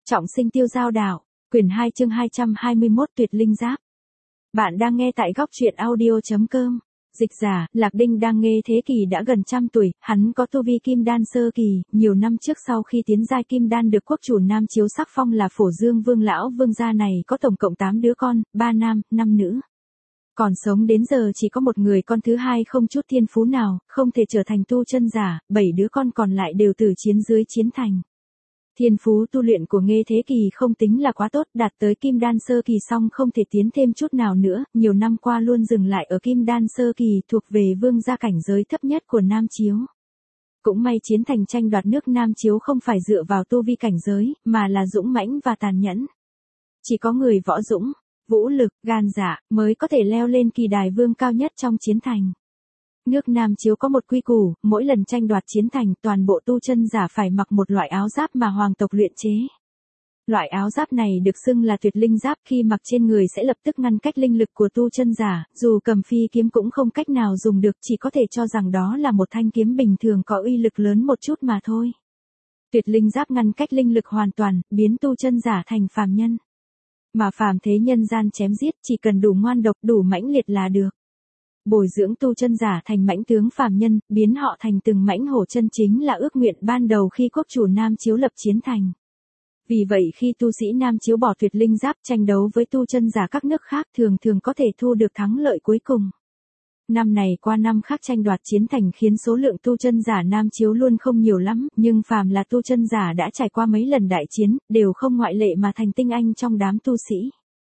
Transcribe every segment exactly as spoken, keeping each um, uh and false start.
Trọng sinh tiêu giao đảo, quyển hai chương hai trăm hai mươi mốt tuyệt linh giáp. Bạn đang nghe tại góc truyện audio.com. Dịch giả, Lạc Đinh đang nghe thế kỷ đã gần trăm tuổi, hắn có tu vi kim đan sơ kỳ, nhiều năm trước sau khi tiến giai kim đan được quốc chủ Nam Chiếu sắc phong là Phổ Dương Vương lão vương gia này có tổng cộng tám đứa con, ba nam, năm nữ. Còn sống đến giờ chỉ có một người con thứ hai không chút thiên phú nào, không thể trở thành tu chân giả, bảy đứa con còn lại đều từ chiến dưới chiến thành. Thiên phú tu luyện của Nghê Thế Kỳ không tính là quá tốt, đạt tới kim đan sơ kỳ xong không thể tiến thêm chút nào nữa, nhiều năm qua luôn dừng lại ở kim đan sơ kỳ thuộc về vương gia cảnh giới thấp nhất của Nam Chiếu. Cũng may chiến thành tranh đoạt nước Nam Chiếu không phải dựa vào tu vi cảnh giới, mà là dũng mãnh và tàn nhẫn. Chỉ có người võ dũng, vũ lực, gan dạ mới có thể leo lên kỳ đài vương cao nhất trong chiến thành. Nước Nam Chiếu có một quy củ, mỗi lần tranh đoạt chiến thành toàn bộ tu chân giả phải mặc một loại áo giáp mà hoàng tộc luyện chế. Loại áo giáp này được xưng là tuyệt linh giáp, khi mặc trên người sẽ lập tức ngăn cách linh lực của tu chân giả, dù cầm phi kiếm cũng không cách nào dùng được, chỉ có thể cho rằng đó là một thanh kiếm bình thường có uy lực lớn một chút mà thôi. Tuyệt linh giáp ngăn cách linh lực hoàn toàn, biến tu chân giả thành phàm nhân. Mà phàm thế nhân gian chém giết chỉ cần đủ ngoan độc đủ mãnh liệt là được. Bồi dưỡng tu chân giả thành mãnh tướng phàm nhân, biến họ thành từng mãnh hổ chân chính là ước nguyện ban đầu khi quốc chủ Nam Chiếu lập chiến thành. Vì vậy khi tu sĩ Nam Chiếu bỏ tuyệt linh giáp tranh đấu với tu chân giả các nước khác thường thường có thể thu được thắng lợi cuối cùng. Năm này qua năm khác tranh đoạt chiến thành khiến số lượng tu chân giả Nam Chiếu luôn không nhiều lắm, nhưng phàm là tu chân giả đã trải qua mấy lần đại chiến, đều không ngoại lệ mà thành tinh anh trong đám tu sĩ.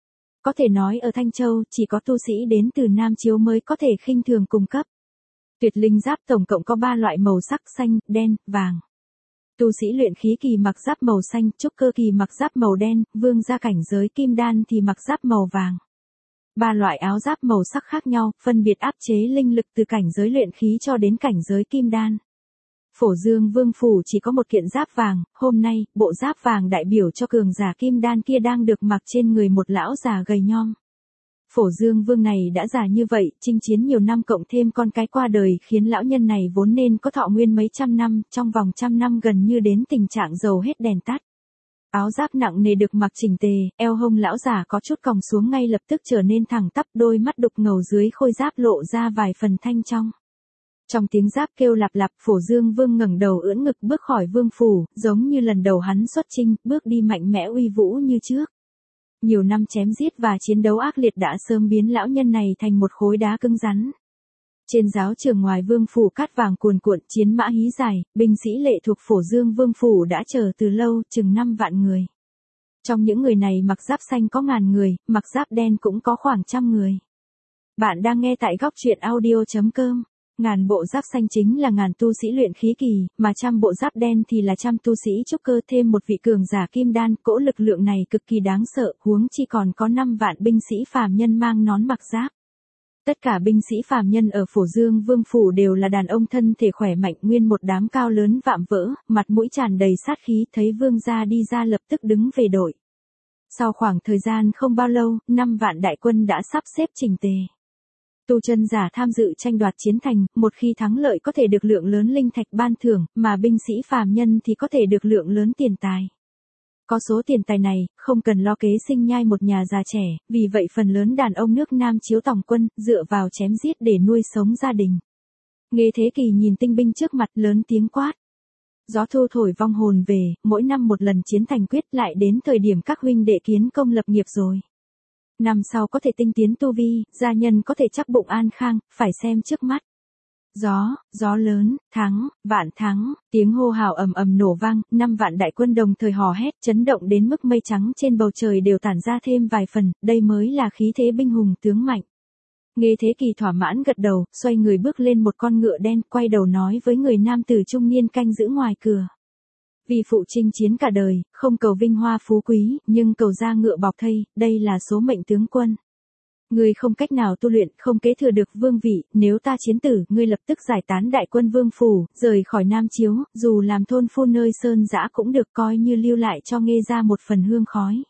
Có thể nói ở Thanh Châu chỉ có tu sĩ đến từ Nam Chiếu mới có thể khinh thường cung cấp. Tuyệt linh giáp tổng cộng có ba loại màu sắc xanh, đen, vàng. Tu sĩ luyện khí kỳ mặc giáp màu xanh, trúc cơ kỳ mặc giáp màu đen, vương gia cảnh giới kim đan thì mặc giáp màu vàng. Ba loại áo giáp màu sắc khác nhau, phân biệt áp chế linh lực từ cảnh giới luyện khí cho đến cảnh giới kim đan. Phổ Dương Vương phủ chỉ có một kiện giáp vàng, hôm nay, bộ giáp vàng đại biểu cho cường giả kim đan kia đang được mặc trên người một lão già gầy nhom. Phổ Dương Vương này đã già như vậy, chinh chiến nhiều năm cộng thêm con cái qua đời khiến lão nhân này vốn nên có thọ nguyên mấy trăm năm, trong vòng trăm năm gần như đến tình trạng dầu hết đèn tắt. Áo giáp nặng nề được mặc chỉnh tề, eo hông lão già có chút còng xuống ngay lập tức trở nên thẳng tắp, đôi mắt đục ngầu dưới khôi giáp lộ ra vài phần thanh trong. Trong tiếng giáp kêu lạp lạp, Phổ Dương Vương ngẩng đầu ưỡn ngực bước khỏi vương phủ, giống như lần đầu hắn xuất chinh, bước đi mạnh mẽ uy vũ như trước. Nhiều năm chém giết và chiến đấu ác liệt đã sớm biến lão nhân này thành một khối đá cứng rắn. Trên giáo trường ngoài vương phủ cát vàng cuồn cuộn, chiến mã hí dài, binh sĩ lệ thuộc Phổ Dương Vương phủ đã chờ từ lâu, chừng năm vạn người. Trong những người này mặc giáp xanh có ngàn người, mặc giáp đen cũng có khoảng trăm người. Bạn đang nghe tại góc truyện audio.com. Ngàn bộ giáp xanh chính là ngàn tu sĩ luyện khí kỳ, mà trăm bộ giáp đen thì là trăm tu sĩ trúc cơ, thêm một vị cường giả kim đan, cỗ lực lượng này cực kỳ đáng sợ, huống chi còn có năm vạn binh sĩ phàm nhân mang nón mặc giáp. Tất cả binh sĩ phàm nhân ở Phổ Dương Vương phủ đều là đàn ông thân thể khỏe mạnh, nguyên một đám cao lớn vạm vỡ, mặt mũi tràn đầy sát khí, thấy vương gia đi ra lập tức đứng về đội. Sau khoảng thời gian không bao lâu, năm vạn đại quân đã sắp xếp chỉnh tề. Tu chân giả tham dự tranh đoạt chiến thành, một khi thắng lợi có thể được lượng lớn linh thạch ban thưởng, mà binh sĩ phàm nhân thì có thể được lượng lớn tiền tài. Có số tiền tài này, không cần lo kế sinh nhai một nhà già trẻ, vì vậy phần lớn đàn ông nước Nam Chiếu tòng quân, dựa vào chém giết để nuôi sống gia đình. Nghê Thế Kỳ nhìn tinh binh trước mặt lớn tiếng quát. Gió thu thổi vong hồn về, mỗi năm một lần chiến thành quyết, lại đến thời điểm các huynh đệ kiến công lập nghiệp rồi. Năm sau có thể tinh tiến tu vi, gia nhân có thể chắc bụng an khang, phải xem trước mắt. Gió, gió lớn, thắng, vạn thắng, tiếng hô hào ầm ầm nổ vang, năm vạn đại quân đồng thời hò hét, chấn động đến mức mây trắng trên bầu trời đều tản ra thêm vài phần, đây mới là khí thế binh hùng tướng mạnh. Nghê Thế Kỳ thỏa mãn gật đầu, xoay người bước lên một con ngựa đen, quay đầu nói với người nam tử trung niên canh giữ ngoài cửa. Vì phụ chinh chiến cả đời, không cầu vinh hoa phú quý, nhưng cầu ra ngựa bọc thây, đây là số mệnh tướng quân. Ngươi không cách nào tu luyện, không kế thừa được vương vị, nếu ta chiến tử, ngươi lập tức giải tán đại quân vương phủ, rời khỏi Nam Chiếu, dù làm thôn phu nơi sơn dã cũng được, coi như lưu lại cho Nghê ra một phần hương khói.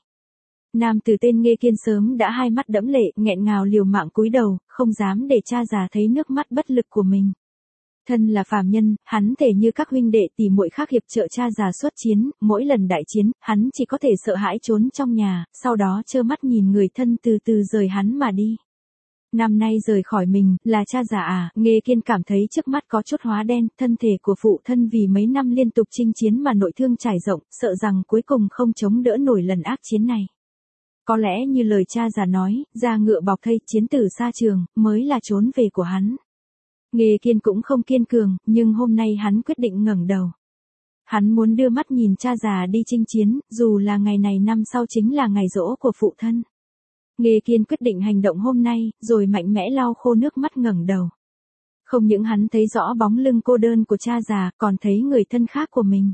Nam tử tên Nghê Kiên sớm đã hai mắt đẫm lệ, nghẹn ngào liều mạng cúi đầu, không dám để cha già thấy nước mắt bất lực của mình. Thân là phàm nhân, hắn thể như các huynh đệ tỷ muội khác hiệp trợ cha già xuất chiến, mỗi lần đại chiến, hắn chỉ có thể sợ hãi trốn trong nhà, sau đó trơ mắt nhìn người thân từ từ rời hắn mà đi. Năm nay rời khỏi mình, là cha già à, Nghê Kiên cảm thấy trước mắt có chút hóa đen, thân thể của phụ thân vì mấy năm liên tục chinh chiến mà nội thương trải rộng, sợ rằng cuối cùng không chống đỡ nổi lần ác chiến này. Có lẽ như lời cha già nói, ra ngựa bọc thây, chiến tử xa trường, mới là trốn về của hắn. Nghê Kiên cũng không kiên cường, nhưng hôm nay hắn quyết định ngẩng đầu. Hắn muốn đưa mắt nhìn cha già đi chinh chiến, dù là ngày này năm sau chính là ngày giỗ của phụ thân. Nghê Kiên quyết định hành động hôm nay, rồi mạnh mẽ lau khô nước mắt ngẩng đầu. Không những hắn thấy rõ bóng lưng cô đơn của cha già, còn thấy người thân khác của mình.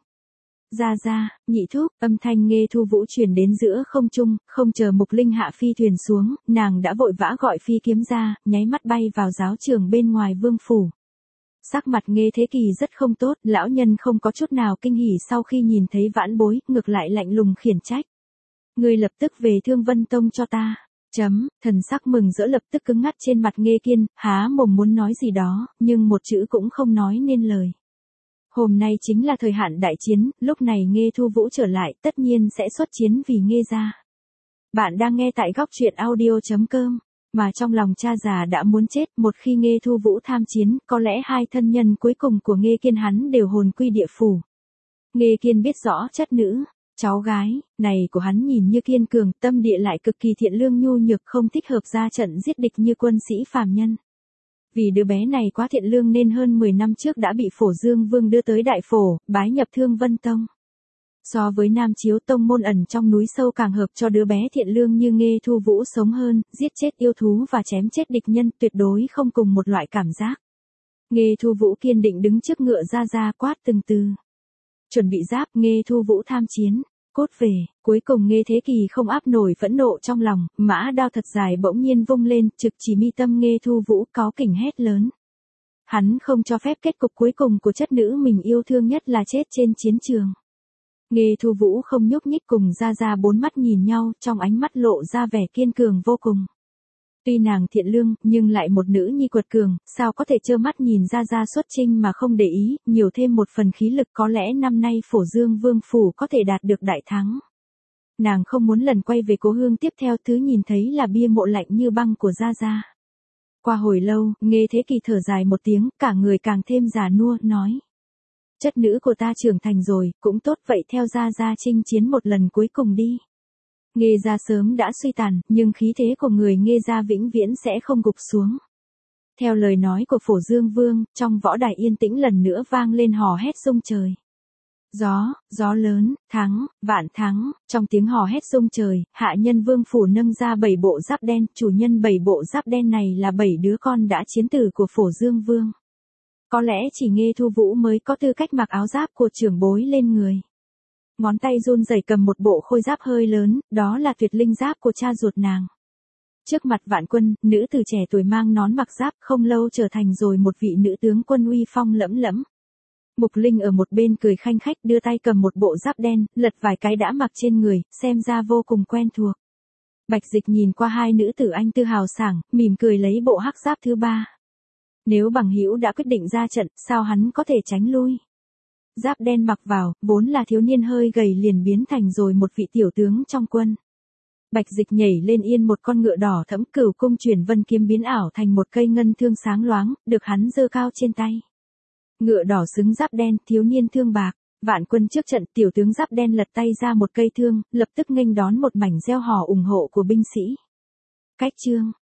Ra ra, nhị thúc, âm thanh Nghê Thu Vũ truyền đến giữa không trung, không chờ Mục Linh hạ phi thuyền xuống, nàng đã vội vã gọi phi kiếm ra, nháy mắt bay vào giáo trường bên ngoài vương phủ. Sắc mặt Nghê Thế Kỳ rất không tốt, lão nhân không có chút nào kinh hỉ sau khi nhìn thấy vãn bối, ngược lại lạnh lùng khiển trách. Ngươi lập tức về Thương Vân Tông cho ta. Chấm, thần sắc mừng rỡ lập tức cứng ngắt trên mặt Nghê Kiên, há mồm muốn nói gì đó, nhưng một chữ cũng không nói nên lời. Hôm nay chính là thời hạn đại chiến, lúc này Nghê Thu Vũ trở lại, tất nhiên sẽ xuất chiến vì Nghê gia. Bạn đang nghe tại góc truyện audio chấm com, mà trong lòng cha già đã muốn chết, một khi Nghê Thu Vũ tham chiến, có lẽ hai thân nhân cuối cùng của Nghê Kiên hắn đều hồn quy địa phủ. Nghê Kiên biết rõ chất nữ, cháu gái này của hắn nhìn như kiên cường, tâm địa lại cực kỳ thiện lương nhu nhược, không thích hợp ra trận giết địch như quân sĩ phàm nhân. Vì đứa bé này quá thiện lương nên hơn mười năm trước đã bị Phổ Dương Vương đưa tới Đại Phổ, bái nhập Thương Vân Tông. So với Nam Chiếu Tông môn ẩn trong núi sâu càng hợp cho đứa bé thiện lương như Nghê Thu Vũ sống hơn, giết chết yêu thú và chém chết địch nhân tuyệt đối không cùng một loại cảm giác. Nghê Thu Vũ kiên định đứng trước ngựa ra ra quát từng từ. Chuẩn bị giáp, Nghê Thu Vũ tham chiến. Cốt về, cuối cùng Nghê Thế Kỳ không áp nổi phẫn nộ trong lòng, mã đao thật dài bỗng nhiên vung lên, trực chỉ mi tâm Nghê Thu Vũ, cáu kỉnh hét lớn. Hắn không cho phép kết cục cuối cùng của chất nữ mình yêu thương nhất là chết trên chiến trường. Nghê Thu Vũ không nhúc nhích, cùng ra ra bốn mắt nhìn nhau, trong ánh mắt lộ ra vẻ kiên cường vô cùng. Tuy nàng thiện lương, nhưng lại một nữ nhi quật cường, sao có thể trơ mắt nhìn ra ra xuất chinh mà không để ý, nhiều thêm một phần khí lực, có lẽ năm nay Phổ Dương Vương phủ có thể đạt được đại thắng. Nàng không muốn lần quay về cố hương tiếp theo, thứ nhìn thấy là bia mộ lạnh như băng của gia gia. Qua hồi lâu, Nghê Thế Kỳ thở dài một tiếng, cả người càng thêm già nua, nói. Chất nữ của ta trưởng thành rồi, cũng tốt vậy, theo gia gia chinh chiến một lần cuối cùng đi. Nghê gia sớm đã suy tàn, nhưng khí thế của người Nghê gia vĩnh viễn sẽ không gục xuống. Theo lời nói của Phổ Dương Vương, trong võ đài yên tĩnh lần nữa vang lên hò hét rung trời. Gió, gió lớn, thắng, vạn thắng, trong tiếng hò hét rung trời, hạ nhân Vương phủ nâng ra bảy bộ giáp đen, chủ nhân bảy bộ giáp đen này là bảy đứa con đã chiến tử của Phổ Dương Vương. Có lẽ chỉ Nghê Thu Vũ mới có tư cách mặc áo giáp của trưởng bối lên người. Ngón tay run rẩy cầm một bộ khôi giáp hơi lớn, đó là tuyệt linh giáp của cha ruột nàng. Trước mặt vạn quân, nữ tử trẻ tuổi mang nón mặc giáp, không lâu trở thành rồi một vị nữ tướng quân uy phong lẫm lẫm. Mục Linh ở một bên cười khanh khách, đưa tay cầm một bộ giáp đen, lật vài cái đã mặc trên người, xem ra vô cùng quen thuộc. Bạch Dịch nhìn qua hai nữ tử anh tư hào sảng, mỉm cười lấy bộ hắc giáp thứ ba. Nếu bằng hữu đã quyết định ra trận, sao hắn có thể tránh lui? Giáp đen mặc vào, vốn là thiếu niên hơi gầy liền biến thành rồi một vị tiểu tướng trong quân. Bạch Dịch nhảy lên yên một con ngựa đỏ thẫm, Cửu Cung Truyền Vân kiếm biến ảo thành một cây ngân thương sáng loáng, được hắn giơ cao trên tay. Ngựa đỏ xứng giáp đen, thiếu niên thương bạc. Vạn quân trước trận, tiểu tướng giáp đen lật tay ra một cây thương, lập tức nghênh đón một mảnh reo hò ủng hộ của binh sĩ. Cách chương,